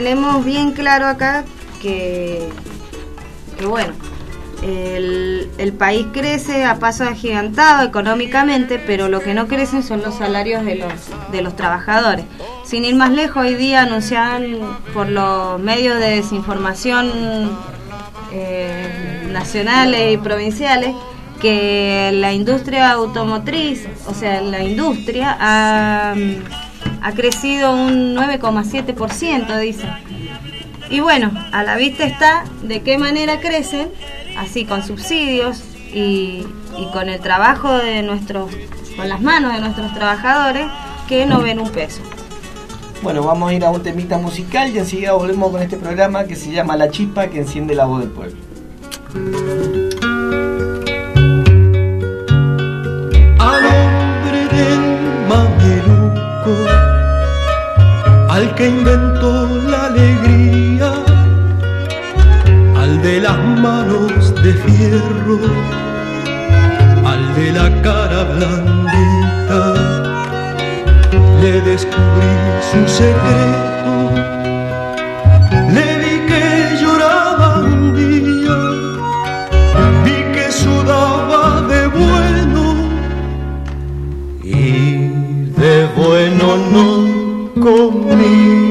tenemos bien claro acá que bueno, el país crece a paso agigantado económicamente, pero lo que no crecen son los salarios de los trabajadores. Sin ir más lejos, hoy día anunciaban por los medios de desinformación nacionales y provinciales que la industria automotriz, o sea, la industria ha crecido un 9,7%, dicen. Y bueno, a la vista está de qué manera crecen, así con subsidios y con el trabajo con las manos de nuestros trabajadores, que no ven un peso. Bueno, vamos a ir a un temita musical y enseguida volvemos con este programa que se llama La Chispa que enciende la voz del pueblo. Al hombre del mameluco, al que inventó la alegría, al de las manos de fierro, al de la cara blandita, le descubrí su secreto, le vi que lloraba un día, vi que sudaba de bueno, y de bueno no comía.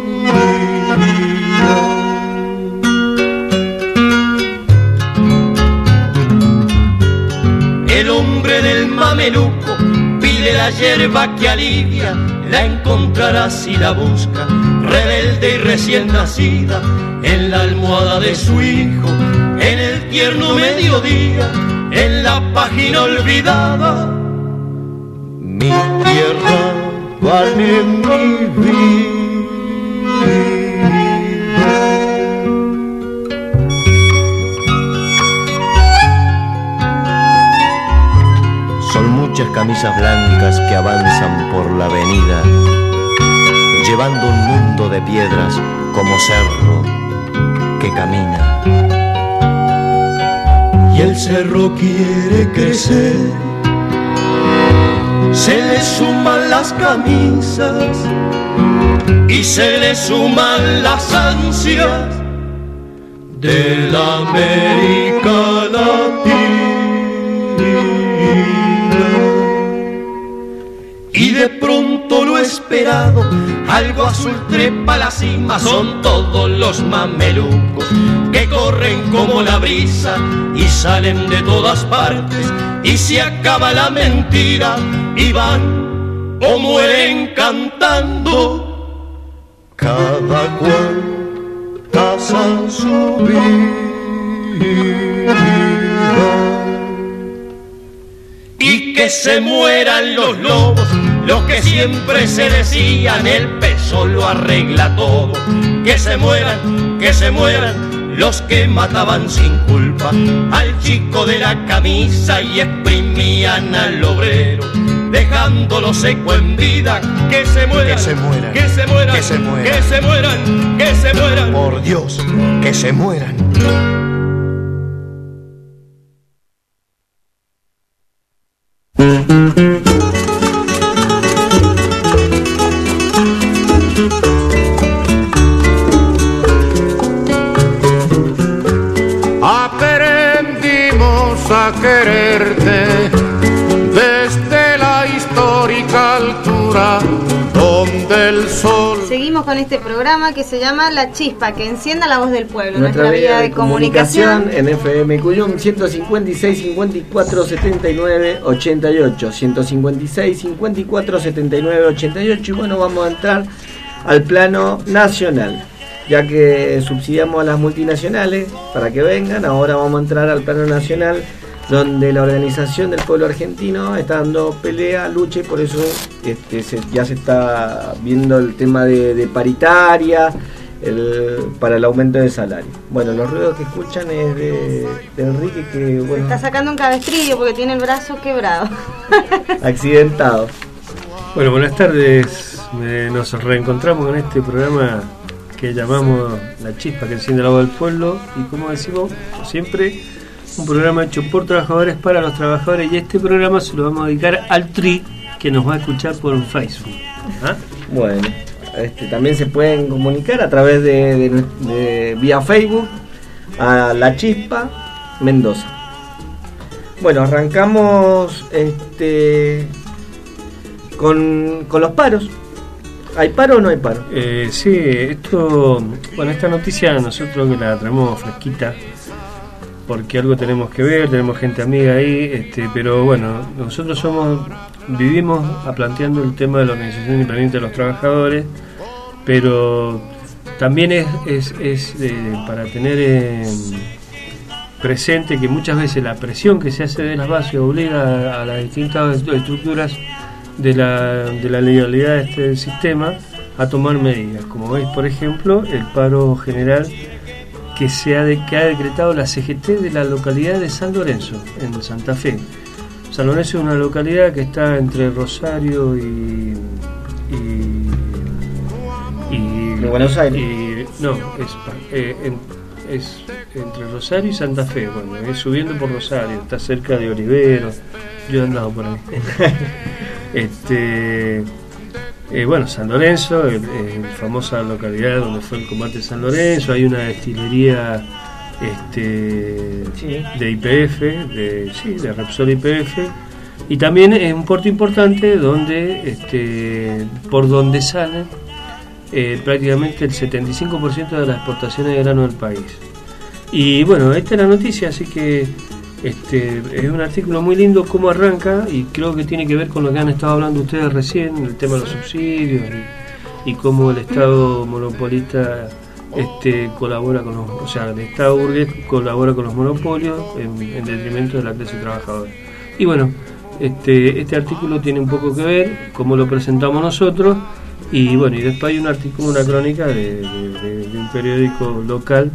El hombre del mameluco pide la hierba que alivia, la encontrará si la busca, rebelde y recién nacida, en la almohada de su hijo, en el tierno mediodía, en la página olvidada. Mi tierra vale mi vida. Son muchas camisas blancas que avanzan por la avenida, llevando un mundo de piedras como cerro que camina. Y el cerro quiere crecer, se le suman las camisas y se le suman las ansias de la América Latina. Y de pronto lo esperado, algo azul trepa a la cima. Son todos los mamelucos que corren como la brisa y salen de todas partes, y se acaba la mentira y van o mueren cantando, cada cual casa su vida. Y que se mueran los lobos, los que siempre se decían el peso lo arregla todo. Que se mueran los que mataban sin culpa al chico de la camisa y exprimían al obrero, dejándolo seco en vida. Que se mueran, que se mueran, que se mueran, que se mueran, que se mueran, que se mueran. Por Dios, que se mueran. Aprendimos a quererte desde la histórica altura donde el sol... Seguimos con este programa que se llama La Chispa, que encienda la voz del pueblo, nuestra vía de comunicación en FM Cuyum 156 54 79 88 156 54 79 88. Y bueno, vamos a entrar al plano nacional, ya que subsidiamos a las multinacionales para que vengan. Ahora vamos a entrar al plano nacional, donde la Organización del Pueblo Argentino está dando pelea, lucha, y por eso ya se está viendo el tema de paritaria para el aumento de salario. Bueno, los ruidos que escuchan es de Enrique, que bueno, está sacando un cabestrillo porque tiene el brazo quebrado. Accidentado. Bueno, buenas tardes. Nos reencontramos con este programa que llamamos La Chispa que enciende la voz del pueblo, y como decimos siempre, un programa hecho por trabajadores para los trabajadores, y este programa se lo vamos a dedicar al TRI, que nos va a escuchar por Facebook. ¿Ah? Bueno, también se pueden comunicar a través de vía Facebook a La Chispa Mendoza. Bueno, arrancamos con los paros. ¿Hay paro o no hay paro? Sí, esta noticia nosotros que la traemos fresquita, porque algo tenemos que ver, tenemos gente amiga ahí, pero bueno, nosotros vivimos planteando el tema de la Organización Independiente de los Trabajadores, pero también es para tener presente que muchas veces la presión que se hace de las bases obliga a las distintas estructuras de la legalidad del sistema a tomar medidas, como veis, por ejemplo, el paro general que ha decretado la CGT de la localidad de San Lorenzo, en Santa Fe. San Lorenzo es una localidad que está entre Rosario y Buenos Aires. Es entre Rosario y Santa Fe. Bueno, es subiendo por Rosario, está cerca de Olivero. Yo he andado por ahí. Bueno, San Lorenzo, famosa localidad donde fue el combate de San Lorenzo. Hay una destilería de YPF, de Repsol YPF, y también es un puerto importante donde por donde sale prácticamente el 75% de las exportaciones de grano del país. Y bueno, esta es la noticia, así que es un artículo muy lindo cómo arranca, y creo que tiene que ver con lo que han estado hablando ustedes recién, el tema de los subsidios y cómo el Estado monopolista colabora con el Estado burgués colabora con los monopolios en detrimento de la clase trabajadora. Y bueno, este artículo tiene un poco que ver cómo lo presentamos nosotros, y bueno, y después hay un artículo, una crónica de un periódico local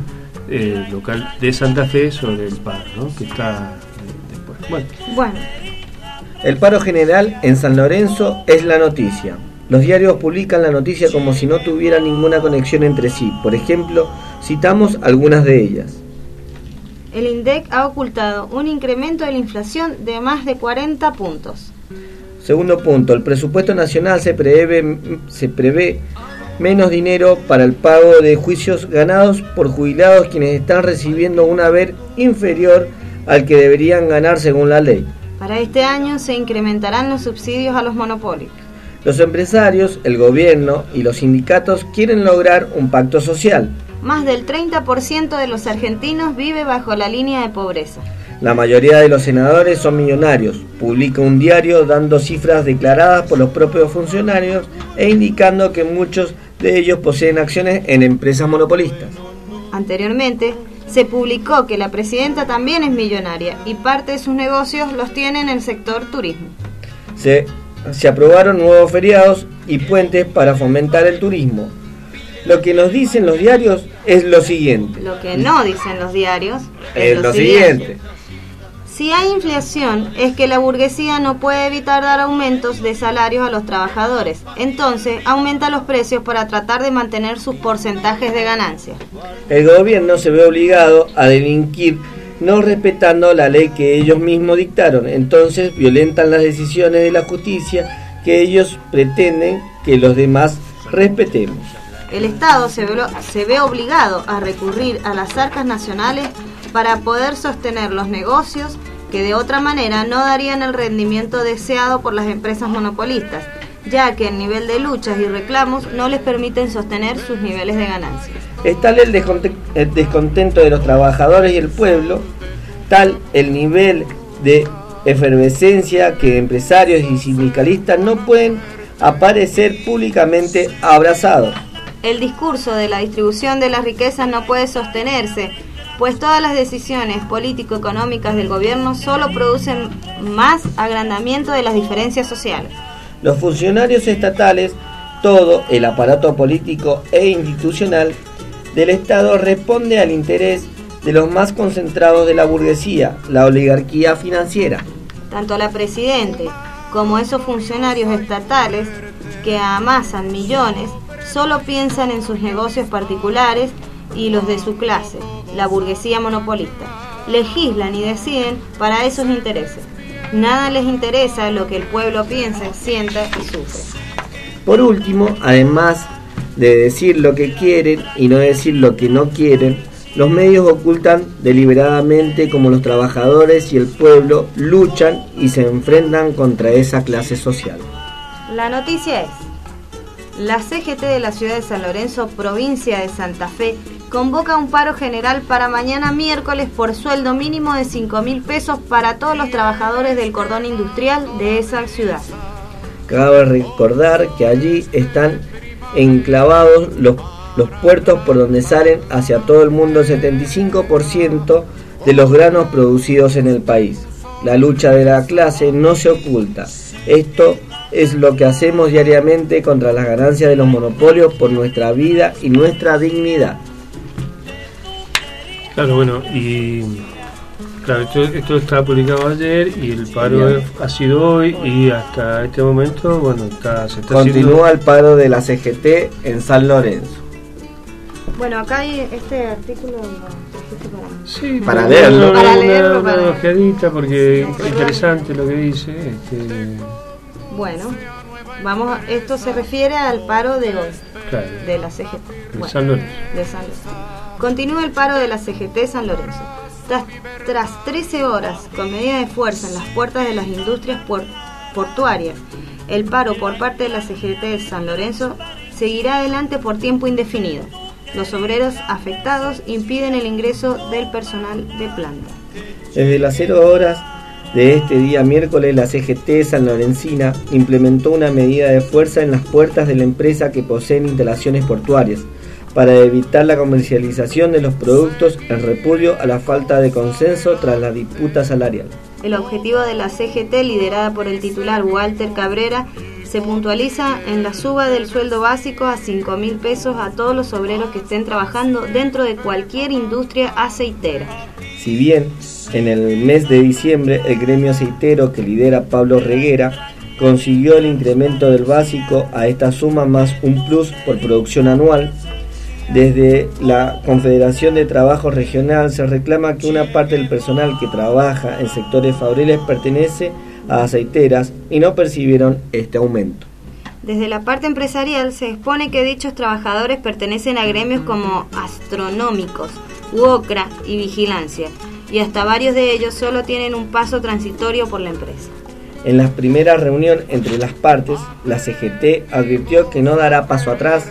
de Santa Fe sobre el paro, ¿no? Que está después. Bueno. El paro general en San Lorenzo es la noticia. Los diarios publican la noticia como si no tuviera ninguna conexión entre sí. Por ejemplo, citamos algunas de ellas. El INDEC ha ocultado un incremento de la inflación de más de 40 puntos. Segundo punto, el presupuesto nacional se prevé menos dinero para el pago de juicios ganados por jubilados quienes están recibiendo un haber inferior al que deberían ganar según la ley. Para este año se incrementarán los subsidios a los monopolios. Los empresarios, el gobierno y los sindicatos quieren lograr un pacto social. Más del 30% de los argentinos vive bajo la línea de pobreza. La mayoría de los senadores son millonarios. Publica un diario dando cifras declaradas por los propios funcionarios e indicando que muchos de ellos poseen acciones en empresas monopolistas. Anteriormente, se publicó que la presidenta también es millonaria y parte de sus negocios los tiene en el sector turismo. Se aprobaron nuevos feriados y puentes para fomentar el turismo. Lo que nos dicen los diarios es lo siguiente. Lo que no dicen los diarios es lo siguiente. Si hay inflación, es que la burguesía no puede evitar dar aumentos de salarios a los trabajadores. Entonces, aumenta los precios para tratar de mantener sus porcentajes de ganancia. El gobierno se ve obligado a delinquir no respetando la ley que ellos mismos dictaron. Entonces, violentan las decisiones de la justicia que ellos pretenden que los demás respetemos. El Estado se ve obligado a recurrir a las arcas nacionales para poder sostener los negocios que de otra manera no darían el rendimiento deseado por las empresas monopolistas, ya que el nivel de luchas y reclamos no les permiten sostener sus niveles de ganancias. Es tal el descontento de los trabajadores y el pueblo, tal el nivel de efervescencia que empresarios y sindicalistas no pueden aparecer públicamente abrazados. El discurso de la distribución de las riquezas no puede sostenerse, pues todas las decisiones político-económicas del gobierno solo producen más agrandamiento de las diferencias sociales. Los funcionarios estatales, todo el aparato político e institucional del Estado responde al interés de los más concentrados de la burguesía, la oligarquía financiera. Tanto la presidenta como esos funcionarios estatales que amasan millones solo piensan en sus negocios particulares y los de su clase, la burguesía monopolista. Legislan y deciden para esos intereses. Nada les interesa lo que el pueblo piensa, sienta y sufre. Por último, además de decir lo que quieren y no decir lo que no quieren, los medios ocultan deliberadamente cómo los trabajadores y el pueblo luchan y se enfrentan contra esa clase social. La noticia es: la CGT de la ciudad de San Lorenzo, provincia de Santa Fe, convoca un paro general para mañana miércoles por sueldo mínimo de 5.000 pesos para todos los trabajadores del cordón industrial de esa ciudad. Cabe recordar que allí están enclavados los puertos por donde salen hacia todo el mundo el 75% de los granos producidos en el país. La lucha de la clase no se oculta. Esto es lo que hacemos diariamente contra las ganancias de los monopolios por nuestra vida y nuestra dignidad. Claro, bueno, y claro, esto está publicado ayer y el paro ha sido hoy y hasta este momento, bueno, se está continúa el paro de la CGT en San Lorenzo. Bueno, acá hay este artículo para leerlo. Una ojeadita porque es interesante lo que dice. Bueno, esto se refiere al paro de hoy, claro, de la CGT. De San Lorenzo. Continúa el paro de la CGT San Lorenzo. Tras 13 horas con medida de fuerza en las puertas de las industrias portuarias, el paro por parte de la CGT de San Lorenzo seguirá adelante por tiempo indefinido. Los obreros afectados impiden el ingreso del personal de planta. Desde las 0 horas de este día miércoles, la CGT sanlorencina implementó una medida de fuerza en las puertas de la empresa que poseen instalaciones portuarias para evitar la comercialización de los productos en repudio a la falta de consenso tras la disputa salarial. El objetivo de la CGT, liderada por el titular Walter Cabrera, se puntualiza en la suba del sueldo básico a 5.000 pesos a todos los obreros que estén trabajando dentro de cualquier industria aceitera. Si bien en el mes de diciembre el gremio aceitero que lidera Pablo Reguera consiguió el incremento del básico a esta suma más un plus por producción anual, desde la Confederación de Trabajo Regional se reclama que una parte del personal que trabaja en sectores fabriles pertenece a aceiteras y no percibieron este aumento. Desde la parte empresarial se expone que dichos trabajadores pertenecen a gremios como astronómicos, UOCRA y vigilancia, y hasta varios de ellos solo tienen un paso transitorio por la empresa. En la primera reunión entre las partes, la CGT advirtió que no dará paso atrás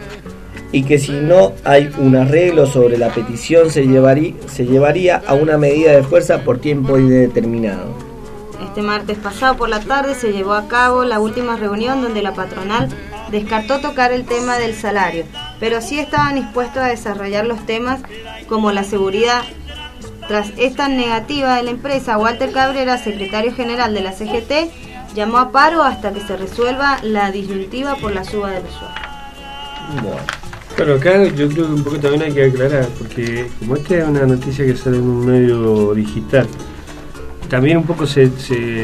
y que si no hay un arreglo sobre la petición se llevaría a una medida de fuerza por tiempo indeterminado. Este martes pasado por la tarde se llevó a cabo la última reunión donde la patronal descartó tocar el tema del salario, pero sí estaban dispuestos a desarrollar los temas como la seguridad. Tras esta negativa de la empresa, Walter Cabrera, secretario general de la CGT, llamó a paro hasta que se resuelva la disyuntiva por la suba del sueldo. Bueno. Claro, acá yo creo que un poco también hay que aclarar, porque como esta es una noticia que sale en un medio digital, también un poco se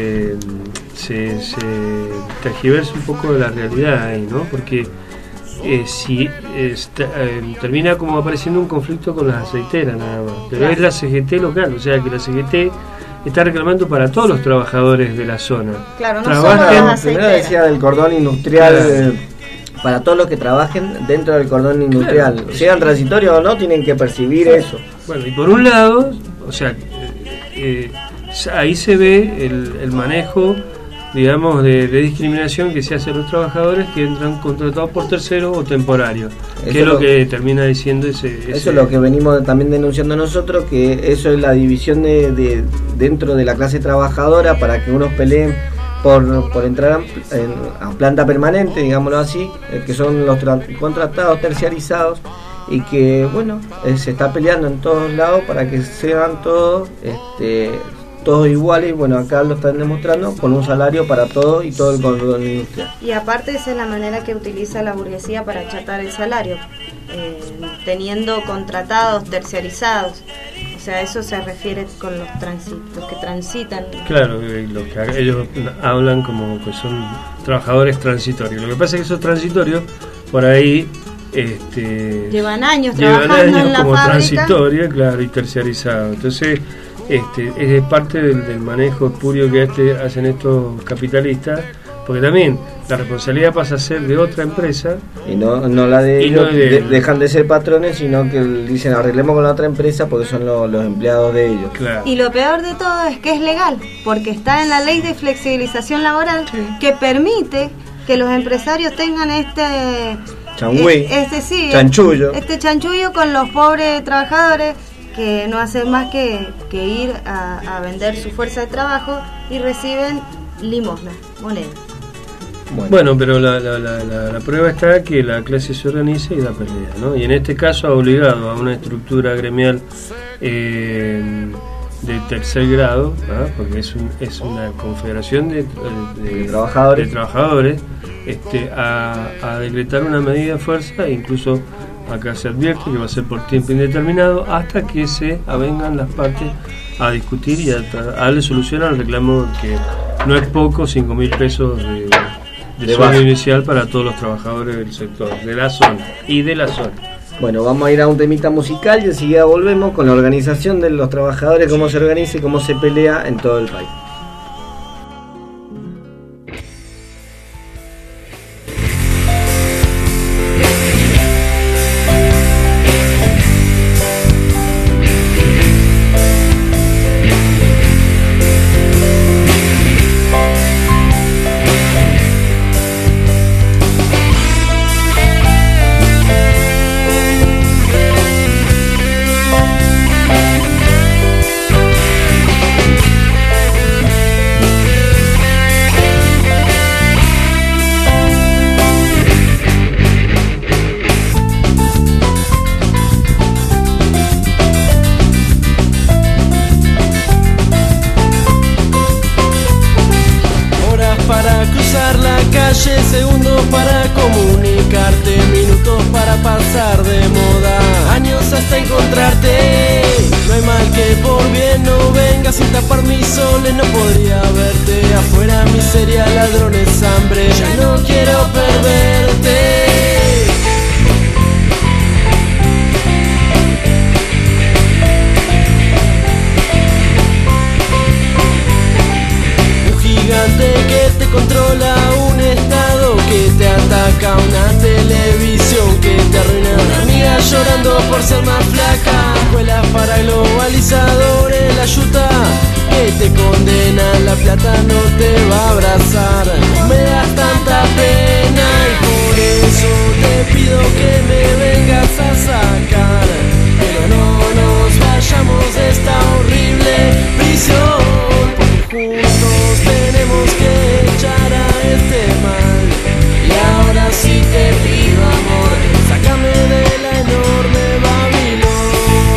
tergiversa un poco de la realidad ahí, ¿no? Porque termina como apareciendo un conflicto con las aceiteras nada más, pero claro, es la CGT local, o sea que la CGT está reclamando para todos los trabajadores de la zona. Claro, no solo las aceiteras. Primero decía del cordón industrial, claro, para todos los que trabajen dentro del cordón industrial, claro, sean transitorios o no, tienen que percibir eso. Bueno, y por un lado, o sea, ahí se ve el manejo, digamos, de discriminación que se hace a los trabajadores que entran contratados por terceros o temporarios, que es lo que termina diciendo ese... Eso es lo que venimos también denunciando nosotros, que eso es la división de dentro de la clase trabajadora para que unos peleen por entrar a planta permanente, digámoslo así, que son los contratados terciarizados, y que bueno, se está peleando en todos lados para que sean todos iguales. Bueno, acá lo están demostrando con un salario para todos y todo el cordón industrial. Y aparte esa es la manera que utiliza la burguesía para achatar el salario, teniendo contratados terciarizados. O sea, eso se refiere con los que transitan. Claro, lo que ellos hablan como que son trabajadores transitorios. Lo que pasa es que esos transitorios por ahí llevan años trabajando en la como fábrica, transitoria, claro, y terciarizado. Entonces es parte del manejo espurio que hacen estos capitalistas porque también la responsabilidad pasa a ser de otra empresa y no la de y ellos, no de dejan de ser patrones, sino que dicen arreglemos con la otra empresa porque son los empleados de ellos. Claro. Y lo peor de todo es que es legal, porque está en la ley de flexibilización laboral que permite que los empresarios tengan este chanchullo con los pobres trabajadores que no hacen más que ir a vender su fuerza de trabajo y reciben limosna, moneda. Bueno, pero la prueba está que la clase se organiza y da pelea, ¿no? Y en este caso ha obligado a una estructura gremial de tercer grado, ¿no? Porque es una confederación de trabajadores a decretar una medida de fuerza, e incluso acá se advierte que va a ser por tiempo indeterminado hasta que se avengan las partes a discutir y a darle solución al reclamo, que no es poco, 5.000 pesos de sueldo inicial para todos los trabajadores del sector, de la zona y de la zona. Bueno, vamos a ir a un temita musical y enseguida volvemos con la organización de los trabajadores, cómo se organiza y cómo se pelea en todo el país. Segundos para comunicarte, minutos para pasar de moda, años hasta encontrarte. No hay mal que por bien no venga, sin tapar mis soles no podría verte. Afuera miseria, ladrones, hambre, ya no quiero perderte. Que te controla, un estado que te ataca, una televisión que te arruina, una amiga llorando por ser más flaca, escuelas para globalizadores, la yuta que te condena, la plata no te va a abrazar, me das tanta pena y por eso te pido que me vengas a sacar, pero no nos vayamos de esta horrible prisión, porque juntos tenemos que echar a este mal. Y ahora sí te pido amor, sácame de la enorme Babilón,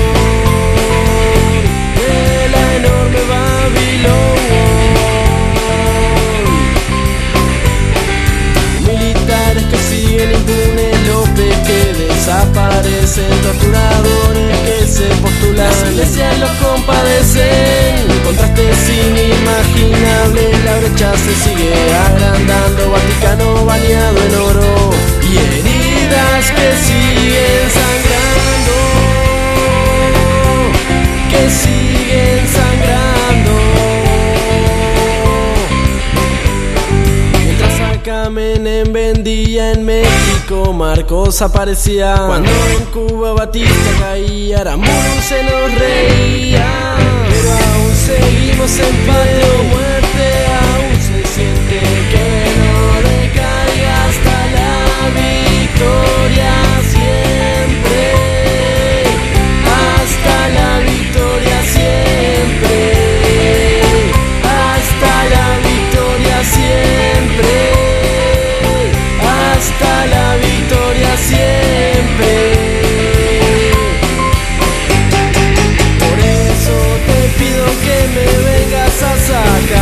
de la enorme Babilón. Militares que siguen impunes, López que desaparecen, torturadores que se postulan, las iglesias los compadecen, contrastes inimaginables, la brecha se sigue agrandando, Vaticano bañado en oro y heridas que siguen sangrando, que siguen sangrando. Mientras acá Menem vendía en México, Marcos aparecía, cuando en Cuba Batista caía, Aramburu se nos reía, pero aún seguimos en patria o muerte, aún se siente que no decaiga hasta la victoria siempre, hasta la victoria siempre, hasta la victoria siempre, hasta la victoria siempre. Por eso te pido que me vengas a sacar.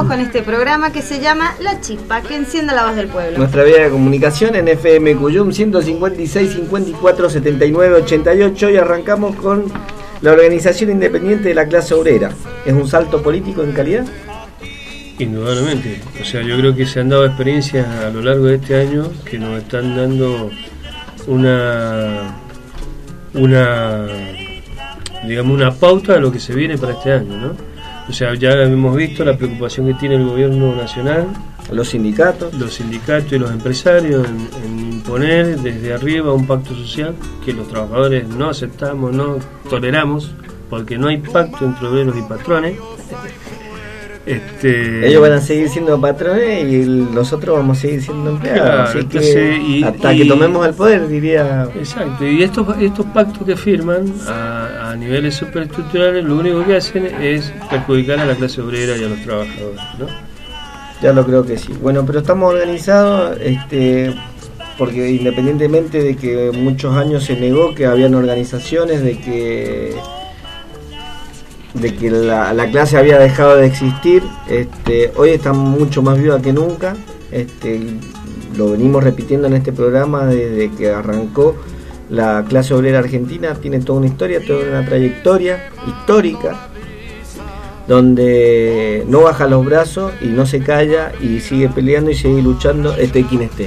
arrancamos con este programa que se llama La Chispa, que encienda la voz del pueblo. Nuestra vía de comunicación en FM Cuyum 156 54 79 88 y arrancamos con la organización independiente de la clase obrera. ¿Es un salto político en calidad? Indudablemente. O sea, yo creo que se han dado experiencias a lo largo de este año que nos están dando una pauta de lo que se viene para este año, ¿no? O sea, ya hemos visto la preocupación que tiene el gobierno nacional, los sindicatos y los empresarios en imponer desde arriba un pacto social que los trabajadores no aceptamos, no toleramos, porque no hay pacto entre obreros y patrones. Ellos van a seguir siendo patrones y nosotros vamos a seguir siendo empleados, claro, así entonces, que hasta que tomemos el poder, diría. Exacto, y estos pactos que firman a niveles superestructurales lo único que hacen es perjudicar a la clase obrera y a los trabajadores, ¿no? Ya lo creo que sí. Bueno, pero estamos organizados, porque independientemente de que muchos años se negó que habían organizaciones, de que la clase había dejado de existir, hoy está mucho más viva que nunca. Lo venimos repitiendo en este programa desde que arrancó la clase obrera argentina. Tiene toda una historia, toda una trayectoria histórica, donde no baja los brazos y no se calla y sigue peleando y sigue luchando, quien esté.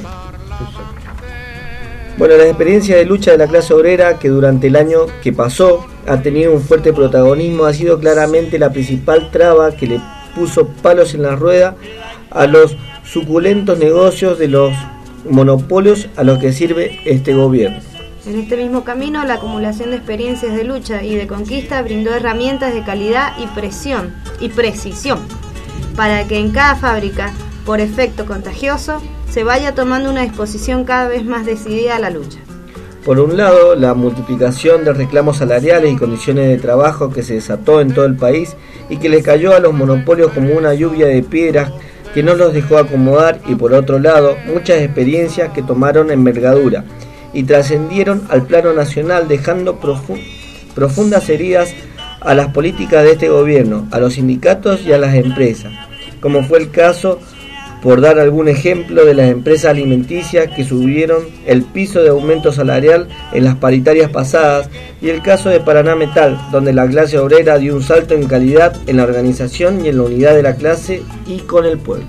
Bueno, la experiencia de lucha de la clase obrera, que durante el año que pasó ha tenido un fuerte protagonismo, ha sido claramente la principal traba que le puso palos en la rueda a los suculentos negocios de los monopolios a los que sirve este gobierno. En este mismo camino, la acumulación de experiencias de lucha y de conquista brindó herramientas de calidad y precisión para que en cada fábrica, por efecto contagioso, se vaya tomando una disposición cada vez más decidida a la lucha. Por un lado, la multiplicación de reclamos salariales y condiciones de trabajo que se desató en todo el país y que le cayó a los monopolios como una lluvia de piedras que no los dejó acomodar, y por otro lado, muchas experiencias que tomaron envergadura y trascendieron al plano nacional, dejando profundas heridas a las políticas de este gobierno, a los sindicatos y a las empresas, como fue el caso, por dar algún ejemplo, de las empresas alimenticias que subieron el piso de aumento salarial en las paritarias pasadas, y el caso de Paraná Metal, donde la clase obrera dio un salto en calidad en la organización y en la unidad de la clase y con el pueblo.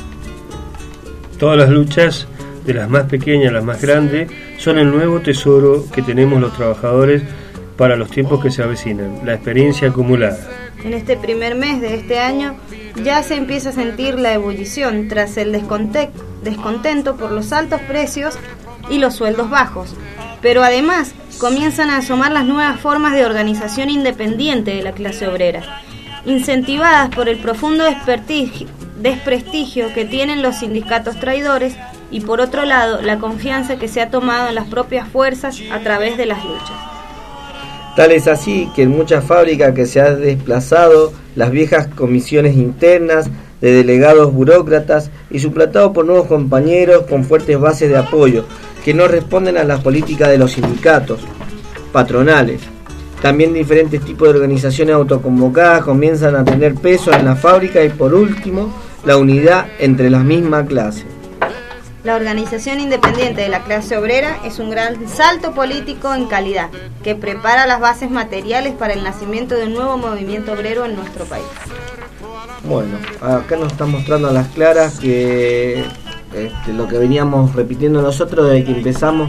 Todas las luchas, de las más pequeñas a las más grandes, son el nuevo tesoro que tenemos los trabajadores para los tiempos que se avecinan, la experiencia acumulada. En este primer mes de este año ya se empieza a sentir la ebullición tras el descontento por los altos precios y los sueldos bajos, pero además comienzan a asomar las nuevas formas de organización independiente de la clase obrera, incentivadas por el profundo desprestigio que tienen los sindicatos traidores y, por otro lado, la confianza que se ha tomado en las propias fuerzas a través de las luchas. Tal es así que en muchas fábricas que se han desplazado las viejas comisiones internas de delegados burócratas y suplantado por nuevos compañeros con fuertes bases de apoyo que no responden a las políticas de los sindicatos patronales. También diferentes tipos de organizaciones autoconvocadas comienzan a tener peso en la fábrica, y por último, la unidad entre la misma clase. La organización independiente de la clase obrera es un gran salto político en calidad, que prepara las bases materiales para el nacimiento de un nuevo movimiento obrero en nuestro país. Bueno, acá nos están mostrando a las claras que lo que veníamos repitiendo nosotros desde que empezamos,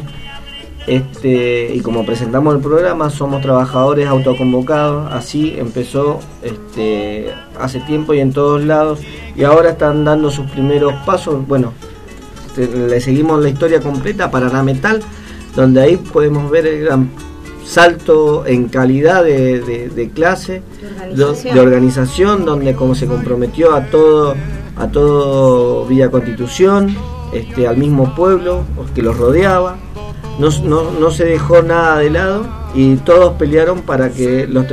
y como presentamos el programa, somos trabajadores autoconvocados. Así empezó hace tiempo y en todos lados, y ahora están dando sus primeros pasos. Bueno, le seguimos la historia completa, Paraná Metal, donde ahí podemos ver el gran salto en calidad de clase, de organización, donde como se comprometió a todo Villa Constitución, al mismo pueblo que los rodeaba, no se dejó nada de lado, y todos pelearon para que los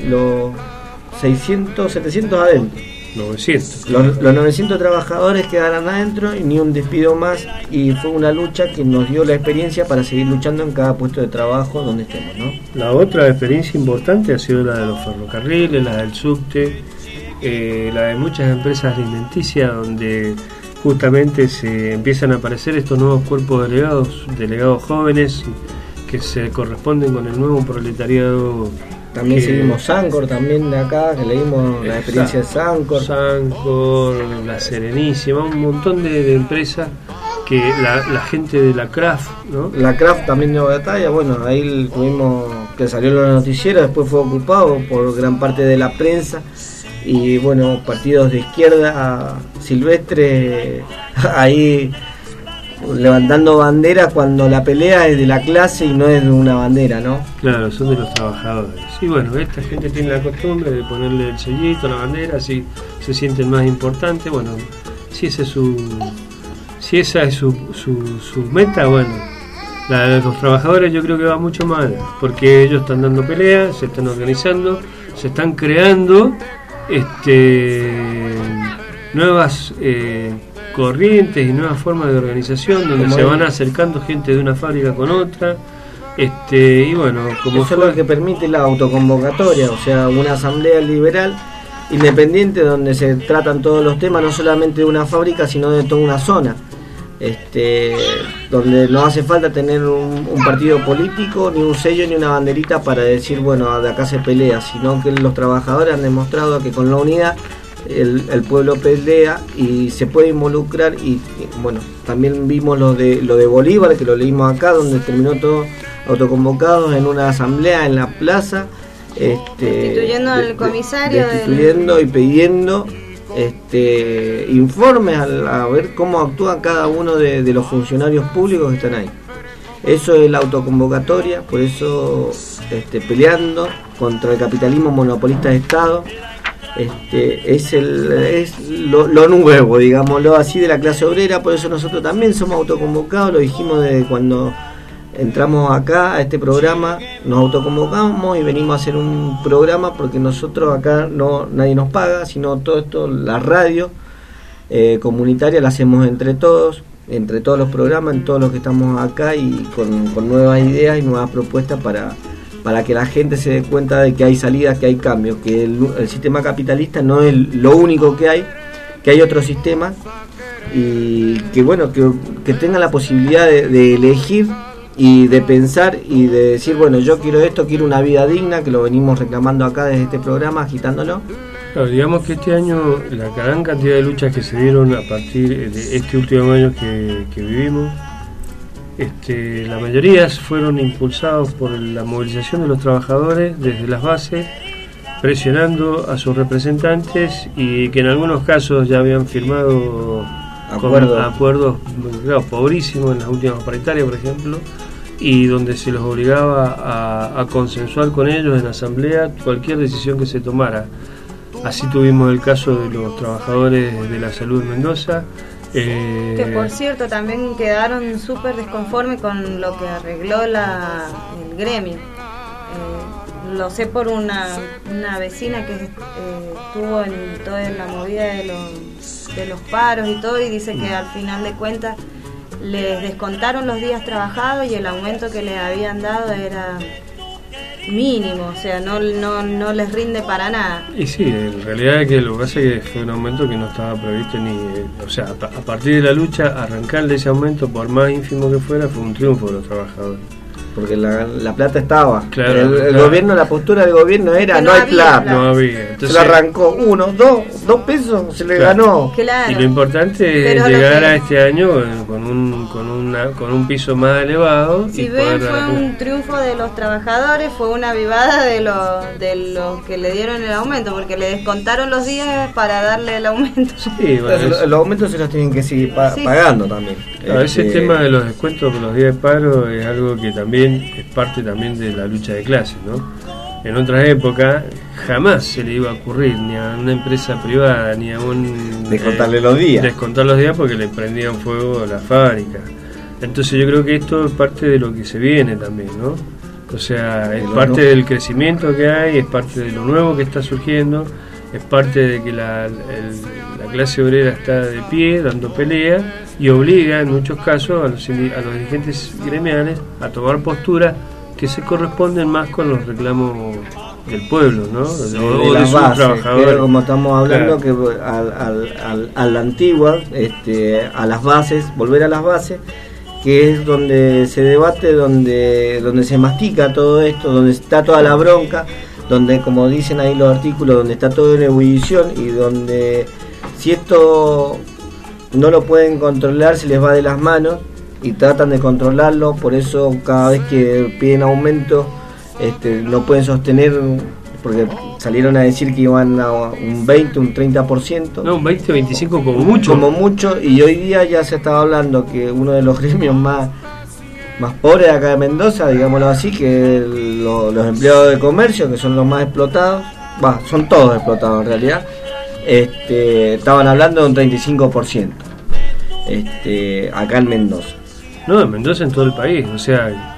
600, 700 adentro, 900. Los 900 trabajadores quedaran adentro y ni un despido más, y fue una lucha que nos dio la experiencia para seguir luchando en cada puesto de trabajo donde estemos, ¿no? La otra experiencia importante ha sido la de los ferrocarriles, la del subte, la de muchas empresas alimenticias, donde justamente se empiezan a aparecer estos nuevos cuerpos delegados jóvenes que se corresponden con el nuevo proletariado. También seguimos Sancor, también de acá, que leímos la experiencia de Sancor, La Serenísima, un montón de empresas que la gente de la Craft, ¿no? La Craft también de batalla, bueno, ahí tuvimos que salió en los noticieros, después fue ocupado por gran parte de la prensa y bueno, partidos de izquierda silvestre ahí levantando banderas cuando la pelea es de la clase y no es de una bandera, ¿no? Claro, son de los trabajadores. Y bueno, esta gente tiene la costumbre de ponerle el sellito a la bandera, así se sienten más importantes. Bueno, si esa es su meta, bueno, la de los trabajadores yo creo que va mucho más, porque ellos están dando peleas, se están organizando, se están creando nuevas corrientes y nuevas formas de organización, donde se van acercando gente de una fábrica con otra, y bueno, como eso es lo que permite la autoconvocatoria, o sea, una asamblea liberal independiente donde se tratan todos los temas, no solamente de una fábrica, sino de toda una zona, donde no hace falta tener un partido político, ni un sello, ni una banderita para decir, bueno, de acá se pelea, sino que los trabajadores han demostrado que con la unidad el pueblo pelea y se puede involucrar. Y bueno, también vimos lo de Bolívar, que lo leímos acá, donde terminó todo autoconvocados en una asamblea en la plaza, destituyendo al comisario, destituyendo y pidiendo informes a ver cómo actúa cada uno de los funcionarios públicos que están ahí. Eso es la autoconvocatoria, por eso peleando contra el capitalismo monopolista de Estado. Es lo nuevo, digámoslo así, de la clase obrera. Por eso nosotros también somos autoconvocados, lo dijimos desde cuando entramos acá a este programa, nos autoconvocamos y venimos a hacer un programa, porque nosotros acá nadie nos paga, sino todo esto, la radio comunitaria la hacemos entre todos los programas, en todos los que estamos acá, y con nuevas ideas y nuevas propuestas para que la gente se dé cuenta de que hay salidas, que hay cambios, que el sistema capitalista no es lo único que hay otros sistemas, y que bueno, que tengan la posibilidad de elegir y de pensar y de decir, bueno, yo quiero esto, quiero una vida digna, que lo venimos reclamando acá desde este programa, agitándolo. Claro, digamos que este año la gran cantidad de luchas que se dieron a partir de este último año que vivimos, la mayoría fueron impulsados por la movilización de los trabajadores desde las bases, presionando a sus representantes, y que en algunos casos ya habían firmado acuerdos pobrísimos en las últimas paritarias, por ejemplo, y donde se los obligaba a consensuar con ellos en asamblea cualquier decisión que se tomara. Así tuvimos el caso de los trabajadores de la salud en Mendoza, que por cierto también quedaron súper desconformes con lo que arregló el gremio. Lo sé por una vecina que estuvo en toda la movida de los paros y todo, y dice que al final de cuentas les descontaron los días trabajados y el aumento que les habían dado era mínimo, o sea, no les rinde para nada. Y sí, en realidad que lo que pasa es que fue un aumento que no estaba previsto o sea, a partir de la lucha, arrancarle ese aumento, por más ínfimo que fuera, fue un triunfo de los trabajadores. Porque la plata estaba. Claro, el gobierno, la postura del gobierno era no hay plata. No había. Entonces, se le arrancó 2 pesos, se le ganó. Claro. Y lo importante es llegar a este año con un piso más elevado. Si ven, fue un triunfo de los trabajadores, fue una avivada de los que le dieron el aumento, porque le descontaron los días para darle el aumento. Sí, bueno, los aumentos se los tienen que seguir pagando también. Ese tema de los descuentos por los días de paro es algo que también es parte también de la lucha de clases, ¿no? En otras épocas jamás se le iba a ocurrir ni a una empresa privada ni a descontarle los días. Descontar los días porque le prendían fuego a la fábrica. Entonces yo creo que esto es parte de lo que se viene también, ¿no? O sea, es parte del crecimiento que hay, es parte de lo nuevo que está surgiendo, es parte de que la clase obrera está de pie, dando pelea, y obliga en muchos casos a los dirigentes gremiales a tomar posturas que se corresponden más con los reclamos del pueblo, ¿no? De las bases, que como estamos hablando, claro, que a la antigua, a las bases, volver a las bases, que es donde se debate, donde se mastica todo esto, donde está toda la bronca, donde, como dicen ahí los artículos, donde está todo en ebullición y donde si esto no lo pueden controlar se les va de las manos y tratan de controlarlo. Por eso cada vez que piden aumento no pueden sostener, porque salieron a decir que iban a un 20, un 30%. No, un 20, 25 como mucho. Como mucho, y hoy día ya se estaba hablando que uno de los gremios más pobres de acá de Mendoza, digámoslo así, que los empleados de comercio, que son los más explotados, son todos explotados en realidad, estaban hablando de un 35%, acá en Mendoza. No, en Mendoza, en todo el país, o sea,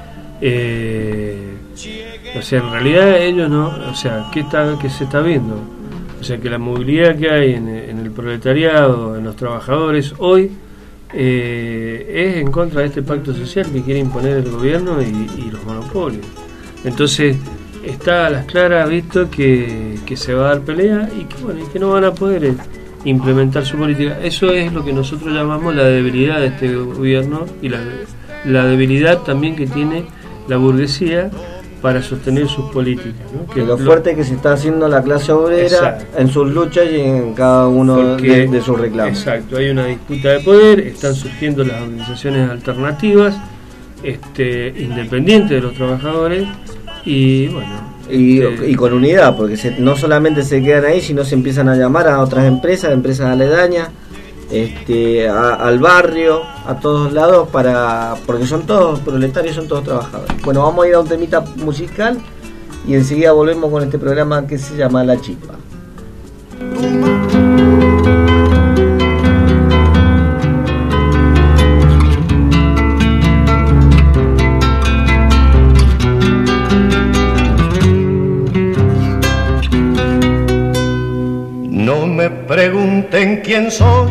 en realidad ellos no, o sea, ¿qué se está viendo? O sea, que la movilidad que hay en el proletariado, en los trabajadores hoy, es en contra de este pacto social que quiere imponer el gobierno y los monopolios. Entonces, está a las claras visto que se va a dar pelea y que no van a poder implementar su política. Eso es lo que nosotros llamamos la debilidad de este gobierno y la debilidad también que tiene la burguesía para sostener sus políticas, ¿no? Que lo fuerte que se está haciendo la clase obrera, exacto, en sus luchas y en cada uno de sus reclamos. Exacto, hay una disputa de poder, están surgiendo las organizaciones alternativas, independientes de los trabajadores y bueno. Y con unidad, porque no solamente se quedan ahí, sino se empiezan a llamar a otras empresas aledañas, al barrio, a todos lados, porque son todos proletarios, son todos trabajadores. Bueno, vamos a ir a un temita musical y enseguida volvemos con este programa que se llama La Chispa. No me pregunten quién soy,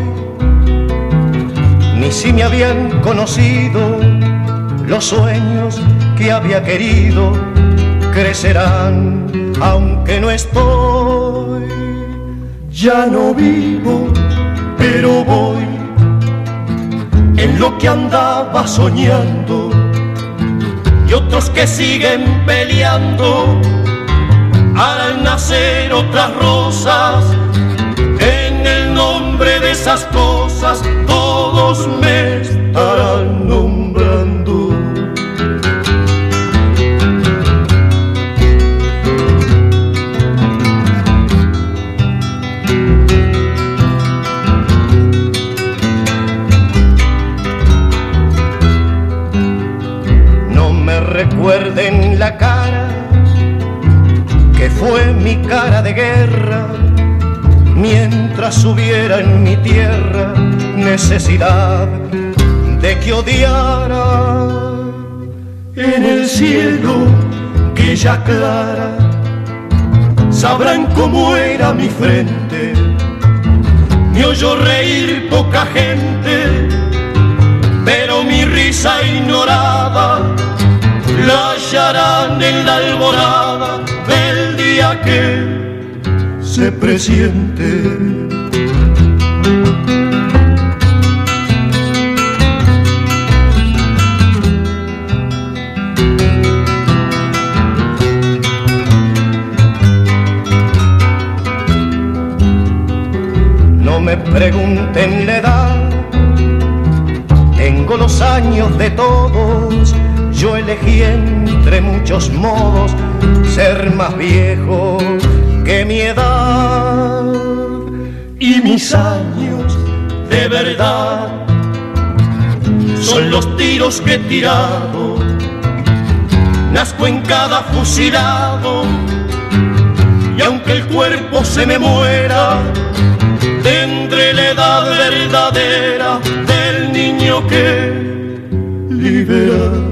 ni si me habían conocido. Los sueños que había querido crecerán aunque no estoy. Ya no vivo, pero voy en lo que andaba soñando, y otros que siguen peleando harán nacer otras rosas. En el nombre de esas cosas todos me estarán nombrando. No me recuerden la cara, que fue mi cara de guerra, mientras hubiera en mi tierra necesidad de que odiara. En el cielo que ya aclara sabrán cómo era mi frente. Me oyó reír poca gente, pero mi risa ignorada la hallarán en la alborada del día que se presiente. No me pregunten la edad, tengo los años de todos. Yo elegí entre muchos modos ser más viejo que mi edad, y mis años de verdad son los tiros que he tirado. Nazco en cada fusilado, y aunque el cuerpo se me muera, tendré la edad verdadera del niño que he liberado.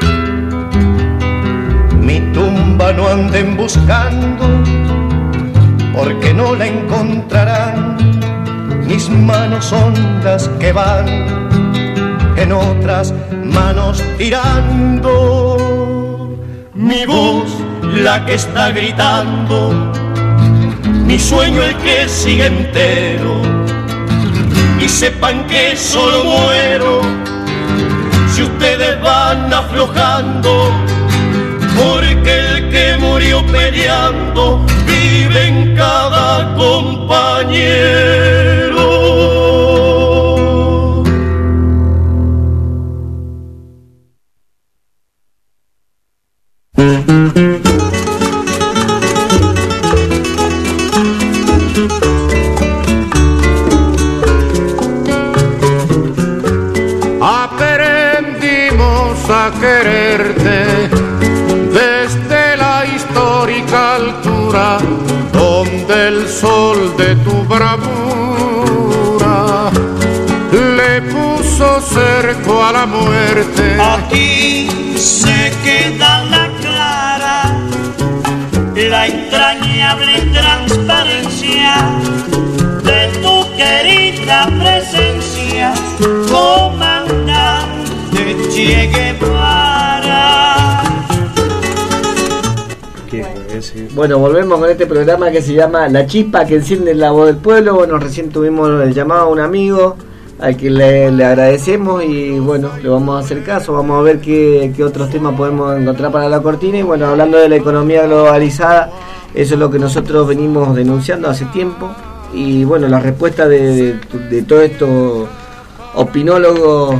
No anden buscando, porque no la encontrarán. Mis manos son las que van en otras manos tirando. Mi voz la que está gritando, mi sueño el que sigue entero. Y sepan que solo muero si ustedes van aflojando, porque el que murió peleando vive en cada compañero. Aprendimos a quererte desde la histórica altura donde el sol de tu bravura le puso cerco a la muerte. Aquí se queda la clara, la entrañable transparencia de tu querida presencia, comandante Che Guevara. Bueno, volvemos con este programa que se llama La Chispa que enciende la voz del pueblo. Bueno, recién tuvimos el llamado a un amigo al que le agradecemos y bueno, le vamos a hacer caso, vamos a ver qué otros temas podemos encontrar para la cortina. Y bueno, hablando de la economía globalizada, eso es lo que nosotros venimos denunciando hace tiempo. Y bueno, la respuesta de todos estos opinólogos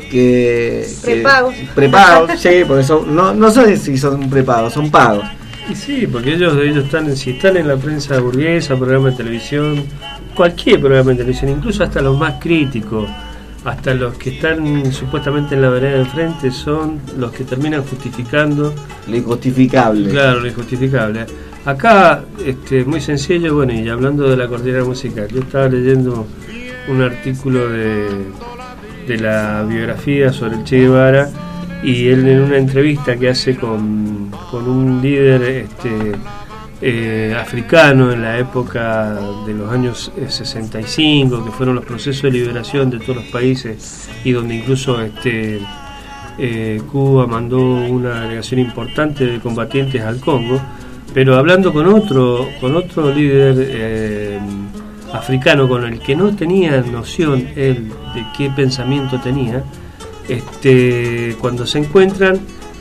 prepagos, sí, porque son, no sé si son prepagos, son pagos. Y sí, porque ellos están, si están en la prensa burguesa, programa de televisión, cualquier programa de televisión, incluso hasta los más críticos, hasta los que están supuestamente en la vereda de enfrente, son los que terminan justificando lo injustificable. Claro, lo injustificable. Acá, muy sencillo, bueno, y hablando de la cordillera musical, yo estaba leyendo un artículo de la biografía sobre el Che Guevara, y él en una entrevista que hace con un líder africano en la época de los años 65, que fueron los procesos de liberación de todos los países, y donde incluso Cuba mandó una delegación importante de combatientes al Congo. Pero hablando con otro líder africano con el que no tenía noción él de qué pensamiento tenía, cuando se encuentran,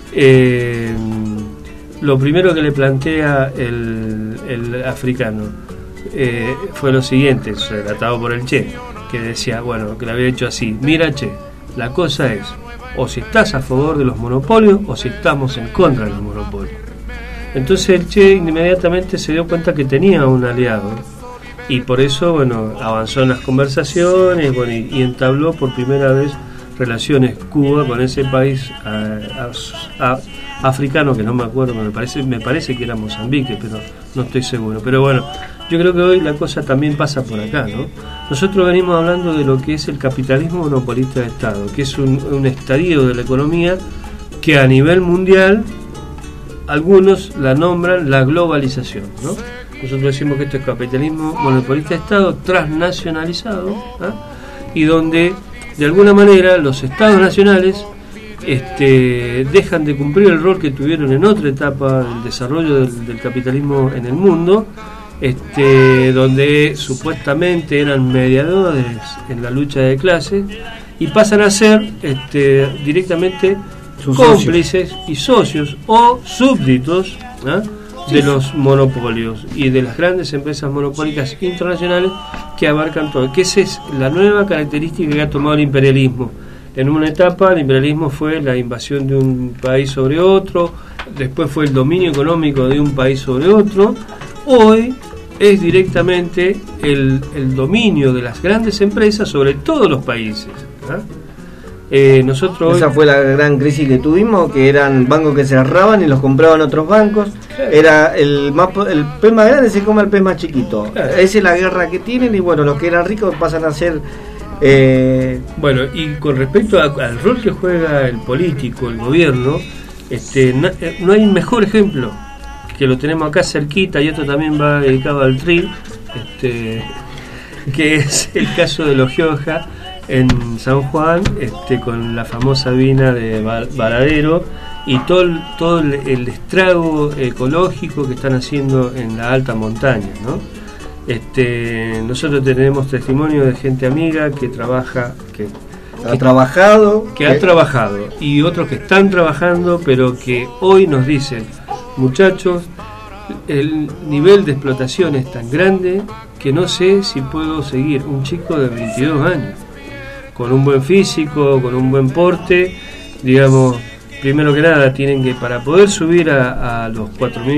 lo primero que le plantea el africano fue lo siguiente, relatado por el Che, que decía, bueno, que le había hecho así: mira, Che, la cosa es, o si estás a favor de los monopolios o si estamos en contra de los monopolios. Entonces el Che inmediatamente se dio cuenta que tenía un aliado, y por eso, bueno, avanzó en las conversaciones, bueno, y entabló por primera vez relaciones Cuba con ese país africano, que no me acuerdo, me parece que era Mozambique, pero no estoy seguro. Pero bueno, yo creo que hoy la cosa también pasa por acá, ¿no? Nosotros venimos hablando de lo que es el capitalismo monopolista de Estado, que es un estadio de la economía que a nivel mundial algunos la nombran la globalización, ¿no? Nosotros decimos que esto es capitalismo monopolista de Estado transnacionalizado, ¿eh? Y donde de alguna manera los estados nacionales dejan de cumplir el rol que tuvieron en otra etapa del desarrollo del capitalismo en el mundo, donde supuestamente eran mediadores en la lucha de clases, y pasan a ser directamente cómplices y socios o súbditos, ¿eh? de los monopolios y de las grandes empresas monopólicas internacionales que abarcan todo, que esa es la nueva característica que ha tomado el imperialismo. En una etapa el imperialismo fue la invasión de un país sobre otro, después fue el dominio económico de un país sobre otro, hoy es directamente el dominio de las grandes empresas sobre todos los países, ¿eh? Esa fue la gran crisis que tuvimos, que eran bancos que cerraban y los compraban otros bancos. Claro. Era el pez más grande se come al pez más chiquito. Claro. Esa es la guerra que tienen, y bueno, los que eran ricos pasan a ser bueno, y con respecto al rol que juega el político, el gobierno, no hay mejor ejemplo que lo tenemos acá cerquita, y esto también va dedicado al trill, que es el caso de Los Gioja en San Juan, con la famosa vina de Varadero y todo el estrago ecológico que están haciendo en la alta montaña, ¿no? Nosotros tenemos testimonio de gente amiga que trabaja, que ha trabajado y otros que están trabajando, pero que hoy nos dicen: muchachos, el nivel de explotación es tan grande que no sé si puedo seguir. Un chico de 22 años con un buen físico, con un buen porte, digamos, primero que nada tienen que, para poder subir a los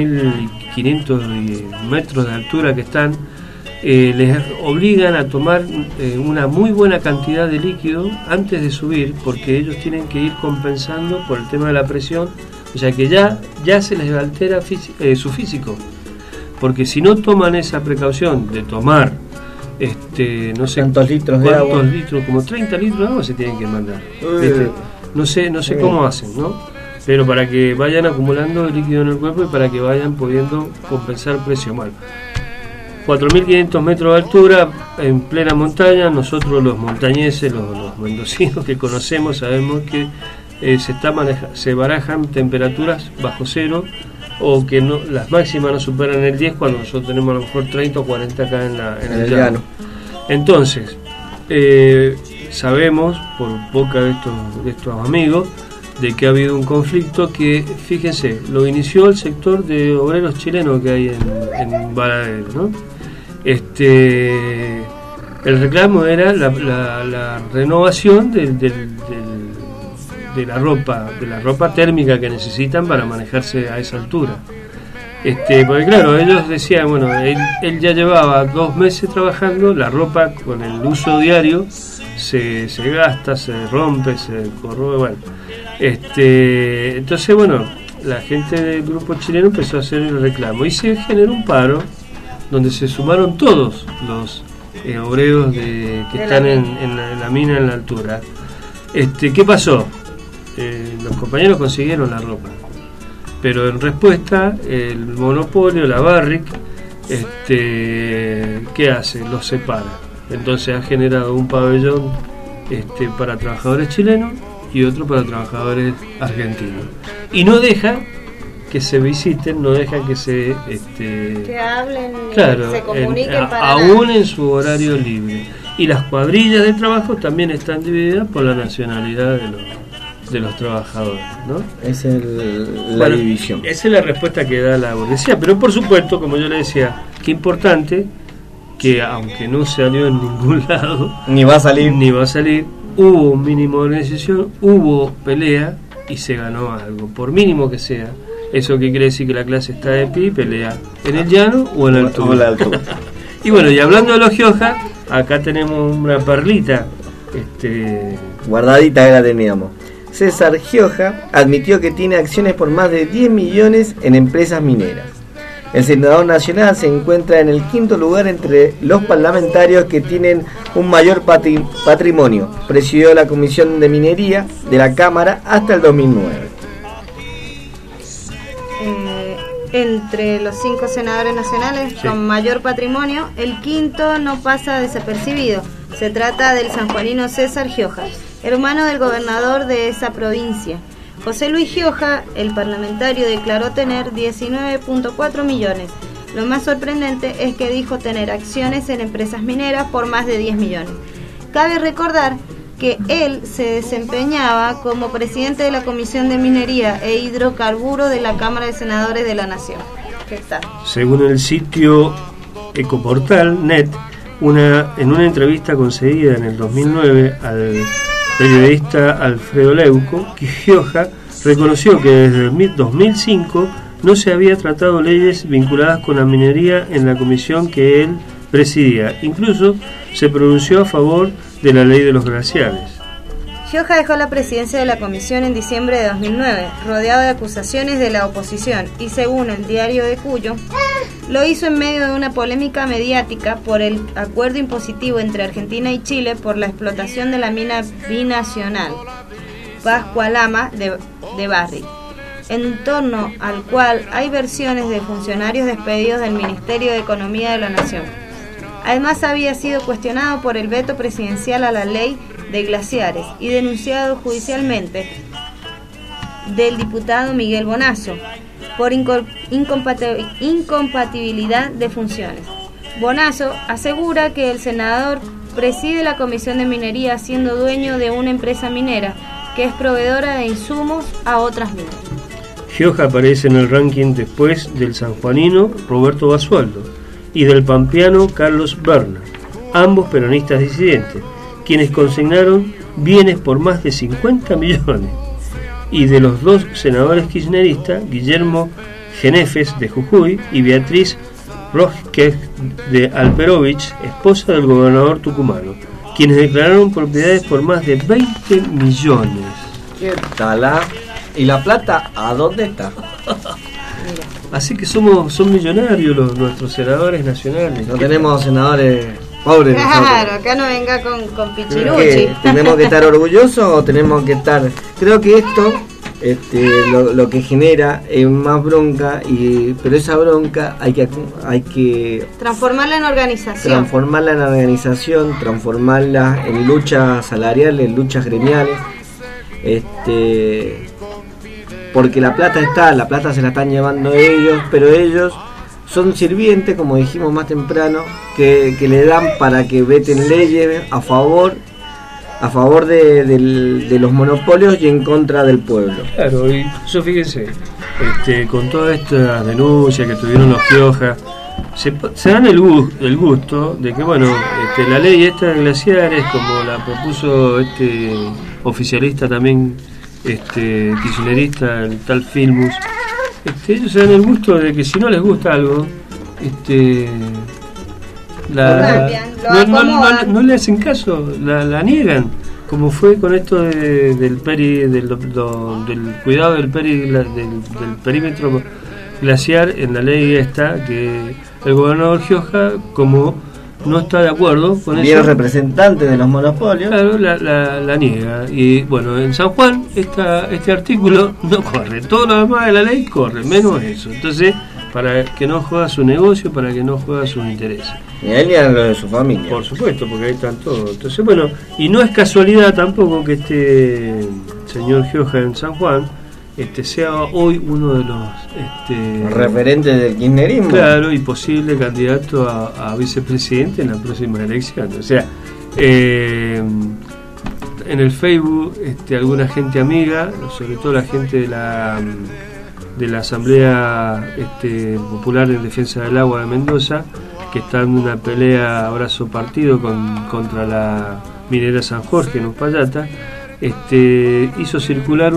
4.500 metros de altura que están, les obligan a tomar una muy buena cantidad de líquido antes de subir, porque ellos tienen que ir compensando por el tema de la presión, o sea que ya se les altera su físico, porque si no toman esa precaución de tomar no sé cuántos litros de agua, como 30 litros de agua se tienen que mandar, no sé cómo hacen, ¿no? Pero para que vayan acumulando el líquido en el cuerpo y para que vayan pudiendo compensar presión. Bueno, 4.500 metros de altura en plena montaña. Nosotros los montañeses, los mendocinos que conocemos, sabemos que se barajan temperaturas bajo cero, o que no, las máximas no superan el 10, cuando nosotros tenemos a lo mejor 30 o 40 acá en el llano. Entonces, sabemos por boca de estos amigos de que ha habido un conflicto que, fíjense, lo inició el sector de obreros chilenos que hay en Varadero, ¿no? El reclamo era la renovación de la ropa térmica que necesitan para manejarse a esa altura. Porque claro, ellos decían, bueno, él ya llevaba 2 meses trabajando, la ropa con el uso diario se gasta, se rompe, se corroe, bueno. Entonces, bueno, la gente del grupo chileno empezó a hacer el reclamo y se generó un paro donde se sumaron todos los obreros que están en la mina en la altura. ¿Qué pasó? Los compañeros consiguieron la ropa, pero en respuesta el monopolio, la Barrick, ¿qué hace? Los separa. Entonces ha generado un pabellón para trabajadores chilenos y otro para trabajadores argentinos, y no deja que se visiten, no deja que se que hablen, claro, se comuniquen aún en su horario libre. Y las cuadrillas de trabajo también están divididas por la nacionalidad de los trabajadores, ¿no? Es la división. Esa es la respuesta que da la burguesía, pero por supuesto, como yo le decía, qué importante que, aunque no salió en ningún lado, ni va a salir, hubo un mínimo de organización, hubo pelea y se ganó algo, por mínimo que sea. Eso que quiere decir que la clase está de pie y pelea en el llano o en la altura. Y bueno, y hablando de Los Gioja, acá tenemos una perlita guardadita que la teníamos. César Gioja admitió que tiene acciones por más de 10 millones en empresas mineras. El senador nacional se encuentra en el 5º lugar entre los parlamentarios que tienen un mayor patrimonio. Presidió la Comisión de Minería de la Cámara hasta el 2009. Entre los 5 senadores nacionales con mayor patrimonio, el 5º no pasa desapercibido. Se trata del sanjuanino César Gioja, hermano del gobernador de esa provincia. José Luis Gioja, el parlamentario, declaró tener 19.4 millones. Lo más sorprendente es que dijo tener acciones en empresas mineras por más de 10 millones. Cabe recordar que él se desempeñaba como presidente de la Comisión de Minería e Hidrocarburos de la Cámara de Senadores de la Nación. ¿Qué tal? Según el sitio Ecoportal.net, en una entrevista concedida en el 2009 al periodista Alfredo Leuco, que Gioja reconoció que desde el 2005 no se había tratado leyes vinculadas con la minería en la comisión que él presidía. Incluso se pronunció a favor de la ley de los glaciares. Gioja dejó la presidencia de la comisión en diciembre de 2009, rodeado de acusaciones de la oposición, y según el diario de Cuyo, lo hizo en medio de una polémica mediática por el acuerdo impositivo entre Argentina y Chile por la explotación de la mina binacional Pascualama de Barrick. en torno al cual hay versiones de funcionarios despedidos del Ministerio de Economía de la Nación. Además, había sido cuestionado por el veto presidencial a la ley de glaciares y denunciado judicialmente del diputado Miguel Bonazo por incompatibilidad de funciones. Bonazo asegura que el senador preside la Comisión de Minería siendo dueño de una empresa minera que es proveedora de insumos a otras minas. Gioja aparece en el ranking después del sanjuanino Roberto Basualdo y del pampeano Carlos Berna, ambos peronistas disidentes, quienes consignaron bienes por más de 50 millones, y de los dos senadores kirchneristas, Guillermo Genefes de Jujuy y Beatriz Rosquez de Alperovich, esposa del gobernador tucumano, quienes declararon propiedades por más de 20 millones. ¿Qué tal? ¿Y la plata a dónde está? Así que son millonarios nuestros senadores nacionales. No tenemos senadores pobres. Claro, acá no venga con pichiruchi. ¿Tenemos que estar orgullosos o tenemos que estar...? Creo que esto lo que genera es más bronca, pero esa bronca hay que transformarla en organización. Transformarla en luchas salariales, en luchas gremiales. Porque la plata se la están llevando ellos, pero ellos son sirvientes, como dijimos más temprano, que le dan para que veten leyes a favor de los monopolios y en contra del pueblo. Claro, y yo fíjense, con todas estas denuncias que tuvieron los Gioja, se dan el gusto de que, bueno, la ley esta de glaciares, como la propuso oficialista también, kirchnerista, el tal Filmus, ellos se dan el gusto de que si no les gusta algo, no le hacen caso, la niegan, como fue con esto del cuidado del perímetro glaciar en la ley esta, que el gobernador Gioja, como no está de acuerdo con eso, bien representante de los monopolios, claro, la niega. Y bueno, en San Juan este artículo no corre, todo lo demás de la ley corre, menos eso. Entonces, para que no juegue su negocio, para que no juegue sus intereses. Y a él y a lo de su familia. Por supuesto, porque ahí están todos. Entonces, bueno, y no es casualidad tampoco que este señor Gioja en San Juan sea hoy uno de los referentes del kirchnerismo. Claro, y posible candidato a vicepresidente en la próxima elección. O sea, en el Facebook alguna gente amiga, sobre todo la gente de la Asamblea Popular en Defensa del Agua de Mendoza, que está en una pelea abrazo partido contra la minera San Jorge en Uspallata, hizo circular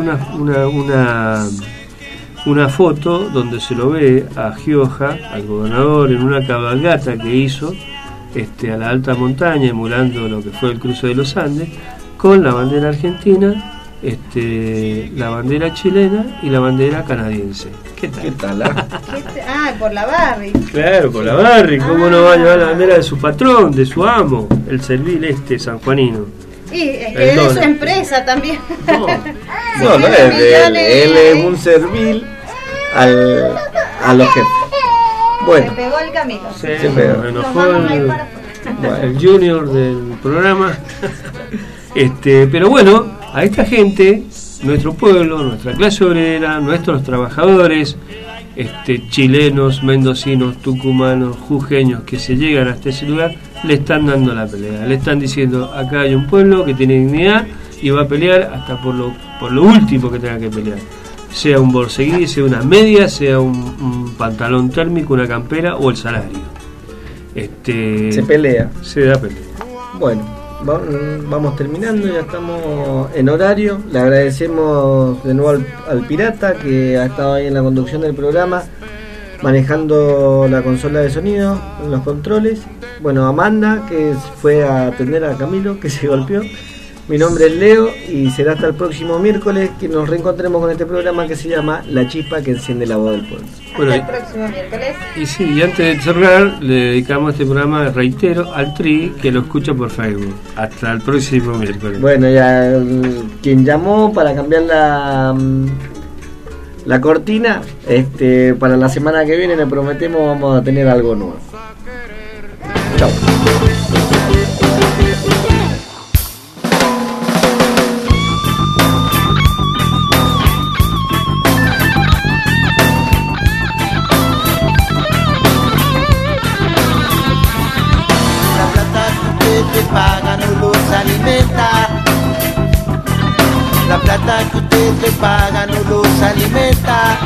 una foto donde se lo ve a Gioja, al gobernador, en una cabalgata que hizo a la alta montaña, emulando lo que fue el cruce de los Andes, con la bandera argentina, la bandera chilena y la bandera canadiense. ¿Qué tal? Por la Barry. Claro, por la Barry. ¿Cómo no va a llevar la bandera de su patrón, de su amo, el servil sanjuanino? Y es que es de su empresa también. No es de él es un servil a los jefes. Bueno, se pegó el camino. Se enojó el junior del programa. Pero bueno, a esta gente, nuestro pueblo, nuestra clase obrera, nuestros trabajadores, chilenos, mendocinos, tucumanos, jujeños que se llegan hasta ese lugar, le están dando la pelea. Le están diciendo, acá hay un pueblo que tiene dignidad y va a pelear hasta por lo último que tenga que pelear. Sea un borseguí, sea una media, sea un pantalón térmico, una campera o el salario. Se pelea. Se da pelea. Bueno, vamos terminando, ya estamos en horario. Le agradecemos de nuevo al Pirata, que ha estado ahí en la conducción del programa, manejando la consola de sonido, en los controles. Bueno, Amanda, que fue a atender a Camilo, que se golpeó. Mi nombre es Leo y será hasta el próximo miércoles que nos reencontremos con este programa que se llama La Chispa que enciende la voz del pueblo. Bueno, hasta el próximo miércoles. Y sí, y antes de cerrar, le dedicamos este programa, reitero, al Tri, que lo escucha por Facebook. Hasta el próximo miércoles. Bueno, ya quien llamó para cambiar la cortina. Para la semana que viene le prometemos vamos a tener algo nuevo. Chao. Paga no los alimenta. La plata que usted le paga no los alimenta.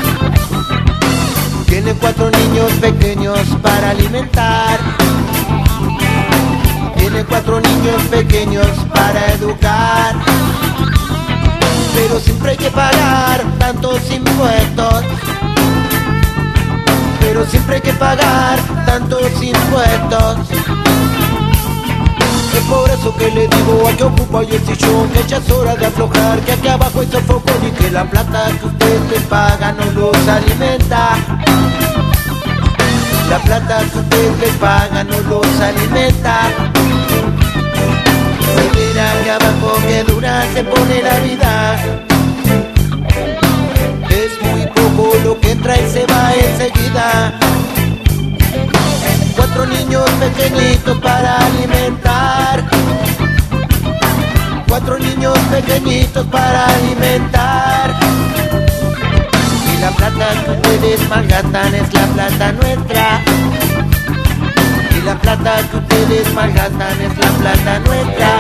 Tiene 4 niños pequeños para alimentar. Tiene 4 niños pequeños para educar. Pero siempre hay que pagar tantos impuestos. Pero siempre hay que pagar tantos impuestos. Es por eso que le digo al que ocupa hoy el sillón que ya es hora de aflojar, que aquí abajo hay sofocón y que la plata que usted le paga no los alimenta. La plata que usted le paga no los alimenta. Se mira que abajo que dura se pone la vida. Es muy poco lo que entra y se va enseguida. 4 niños pequeñitos para alimentar. 4 niños pequeñitos para alimentar. Y la plata que ustedes malgastan es la plata nuestra. Y la plata que ustedes malgastan es la plata nuestra.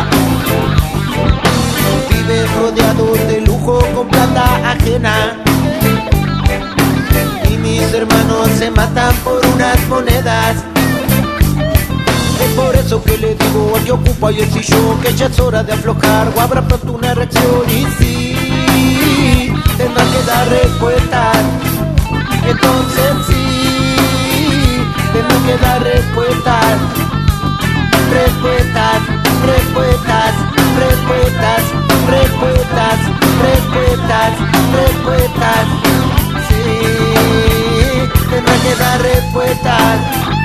Viven rodeados de lujo con plata ajena. Y mis hermanos se matan por unas monedas. Es por eso que le digo al que ocupa hoy el sillón que ya es hora de aflojar o habrá pronto una reacción y sí, tendrá que dar respuestas. Entonces sí, tendrá que dar respuestas. Respuestas, respuestas, respuestas, respuestas, respuestas, respuestas. Sí, tendrá que dar respuestas.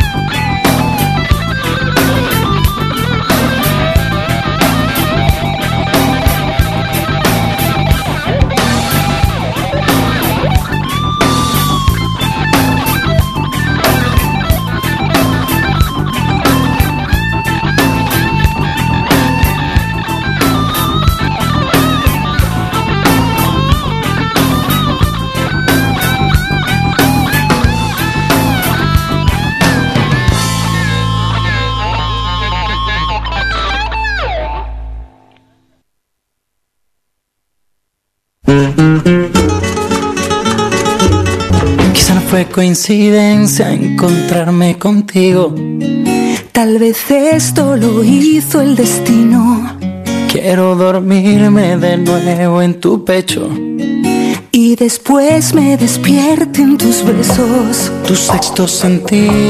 Quizá no fue coincidencia encontrarme contigo. Tal vez esto lo hizo el destino. Quiero dormirme de nuevo en tu pecho y después me despierten tus besos, tu sexto sentido.